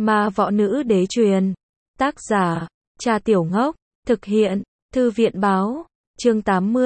Ma võ nữ đế truyền. Tác giả, Trà Tiểu Ngốc. Thực hiện, Thư viện báo. Chương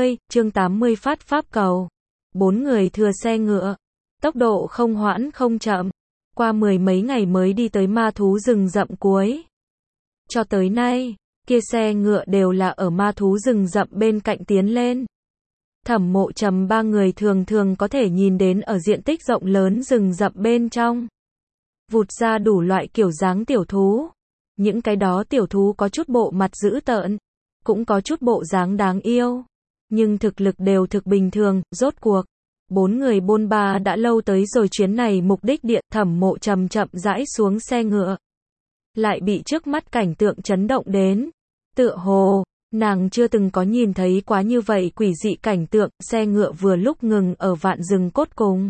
80 phát pháp cầu. 4 người thừa xe ngựa. Tốc độ không hoãn không chậm. Qua 10 mấy ngày mới đi tới ma thú rừng rậm cuối. Cho tới nay, kia xe ngựa đều là ở ma thú rừng rậm bên cạnh tiến lên. Thẩm Mộ Trầm 3 người thường thường có thể nhìn đến ở diện tích rộng lớn rừng rậm bên trong. Vụt ra đủ loại kiểu dáng tiểu thú. Những cái đó tiểu thú có chút bộ mặt dữ tợn, cũng có chút bộ dáng đáng yêu. Nhưng thực lực đều thực bình thường, rốt cuộc. 4 người bôn ba đã lâu tới rồi chuyến này mục đích địa. Thẩm Mộ Trầm chậm rãi xuống xe ngựa. Lại bị trước mắt cảnh tượng chấn động đến. Tựa hồ, nàng chưa từng có nhìn thấy quá như vậy quỷ dị cảnh tượng. Xe ngựa vừa lúc ngừng ở vạn rừng cốt cùng.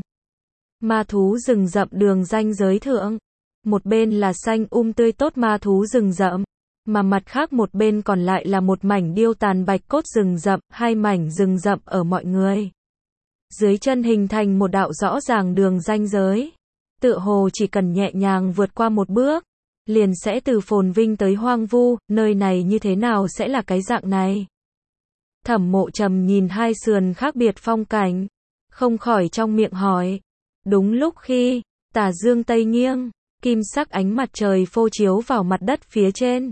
Ma thú rừng rậm đường ranh giới thượng. Một bên là xanh tươi tốt ma thú rừng rậm, mà mặt khác một bên còn lại là một mảnh điêu tàn bạch cốt rừng rậm, hai mảnh rừng rậm ở mọi người. Dưới chân hình thành một đạo rõ ràng đường ranh giới. Tựa hồ chỉ cần nhẹ nhàng vượt qua một bước, liền sẽ từ phồn vinh tới hoang vu, nơi này như thế nào sẽ là cái dạng này? Thẩm Mộ Trầm nhìn hai sườn khác biệt phong cảnh, không khỏi trong miệng hỏi. Đúng lúc khi, tà dương tây nghiêng, kim sắc ánh mặt trời phô chiếu vào mặt đất phía trên.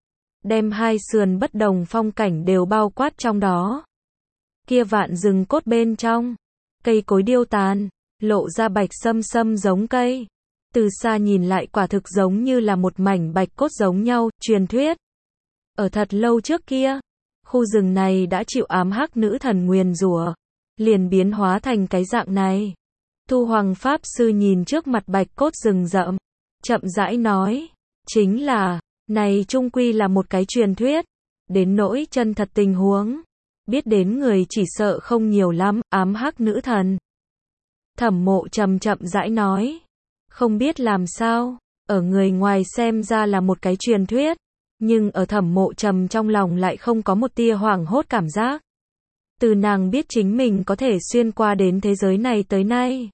Đem hai sườn bất đồng phong cảnh đều bao quát trong đó. Kia vạn rừng cốt bên trong, cây cối điêu tàn, lộ ra bạch sâm giống cây. Từ xa nhìn lại quả thực giống như là một mảnh bạch cốt giống nhau, truyền thuyết. Ở thật lâu trước kia, khu rừng này đã chịu ám hắc nữ thần nguyền rủa, liền biến hóa thành cái dạng này. Thu Hoàng Pháp Sư nhìn trước mặt bạch cốt rừng rậm, chậm rãi nói, chính là, này chung quy là một cái truyền thuyết, đến nỗi chân thật tình huống, biết đến người chỉ sợ không nhiều lắm, ám hắc nữ thần. Thẩm Mộ Trầm chậm rãi nói, không biết làm sao, ở người ngoài xem ra là một cái truyền thuyết, nhưng ở Thẩm Mộ Trầm trong lòng lại không có một tia hoảng hốt cảm giác. Từ nàng biết chính mình có thể xuyên qua đến thế giới này tới nay.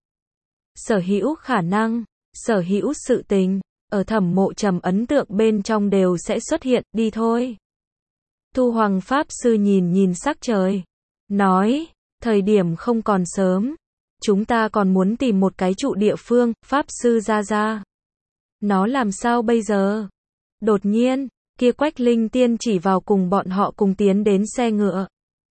Sở hữu khả năng, sở hữu sự tình, ở Thẩm Mộ Trầm ấn tượng bên trong đều sẽ xuất hiện, đi thôi. Thu Hoàng Pháp Sư nhìn sắc trời, nói, thời điểm không còn sớm, chúng ta còn muốn tìm một cái trụ địa phương. Pháp Sư ra. Nó làm sao bây giờ? Đột nhiên, kia Quách Linh Tiên chỉ vào cùng bọn họ cùng tiến đến xe ngựa.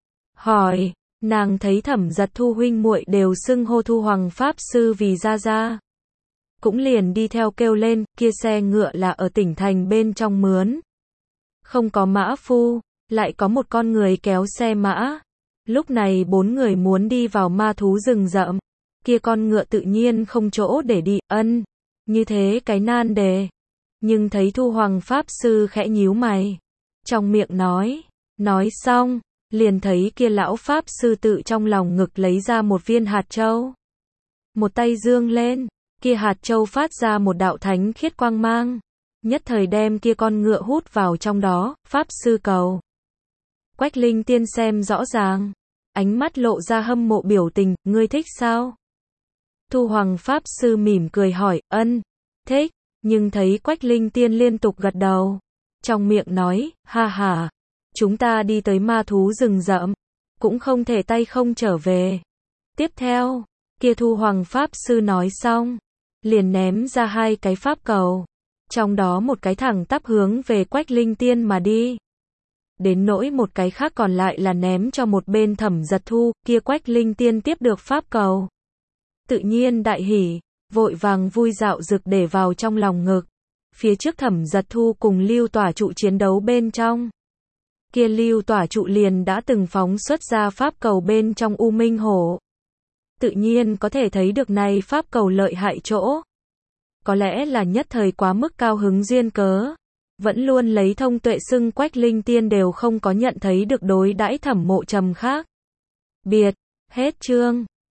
Hỏi, nàng thấy Thẩm Giật Thu huynh muội đều xưng hô Thu Hoàng Pháp Sư vì ra. Cũng liền đi theo kêu lên, kia xe ngựa là ở tỉnh thành bên trong mướn. Không có mã phu, lại có một con người kéo xe mã. Lúc này 4 người muốn đi vào ma thú rừng rậm. Kia con ngựa tự nhiên không chỗ để đi, như thế cái nan đề. Nhưng thấy Thu Hoàng Pháp Sư khẽ nhíu mày. Trong miệng nói xong, liền thấy kia lão Pháp Sư tự trong lòng ngực lấy ra một viên hạt châu. Một tay dương lên, kia hạt châu phát ra một đạo thánh khiết quang mang. Nhất thời đem kia con ngựa hút vào trong đó. Pháp Sư cầu. Quách Linh Tiên xem rõ ràng, ánh mắt lộ ra hâm mộ biểu tình, ngươi thích sao? Thu Hoàng Pháp Sư mỉm cười hỏi, thích, nhưng thấy Quách Linh Tiên liên tục gật đầu. Trong miệng nói, ha, chúng ta đi tới ma thú rừng rậm, cũng không thể tay không trở về. Tiếp theo, kia Thu Hoàng Pháp Sư nói xong, liền ném ra 2 cái pháp cầu, trong đó một cái thẳng tắp hướng về Quách Linh Tiên mà đi. Đến nỗi một cái khác còn lại là ném cho một bên Thẩm Giật Thu, kia Quách Linh Tiên tiếp được pháp cầu. Tự nhiên đại hỉ, vội vàng vui dạo rực để vào trong lòng ngực. Phía trước Thẩm Giật Thu cùng Lưu Tỏa Trụ chiến đấu bên trong. Kia Lưu Tỏa Trụ liền đã từng phóng xuất ra pháp cầu bên trong U Minh Hổ. Tự nhiên có thể thấy được này pháp cầu lợi hại chỗ. Có lẽ là nhất thời quá mức cao hứng duyên cớ. Vẫn luôn lấy thông tuệ xưng Quách Linh Tiên đều không có nhận thấy được đối đãi Thẩm Mộ Trầm khác biệt. Hết chương.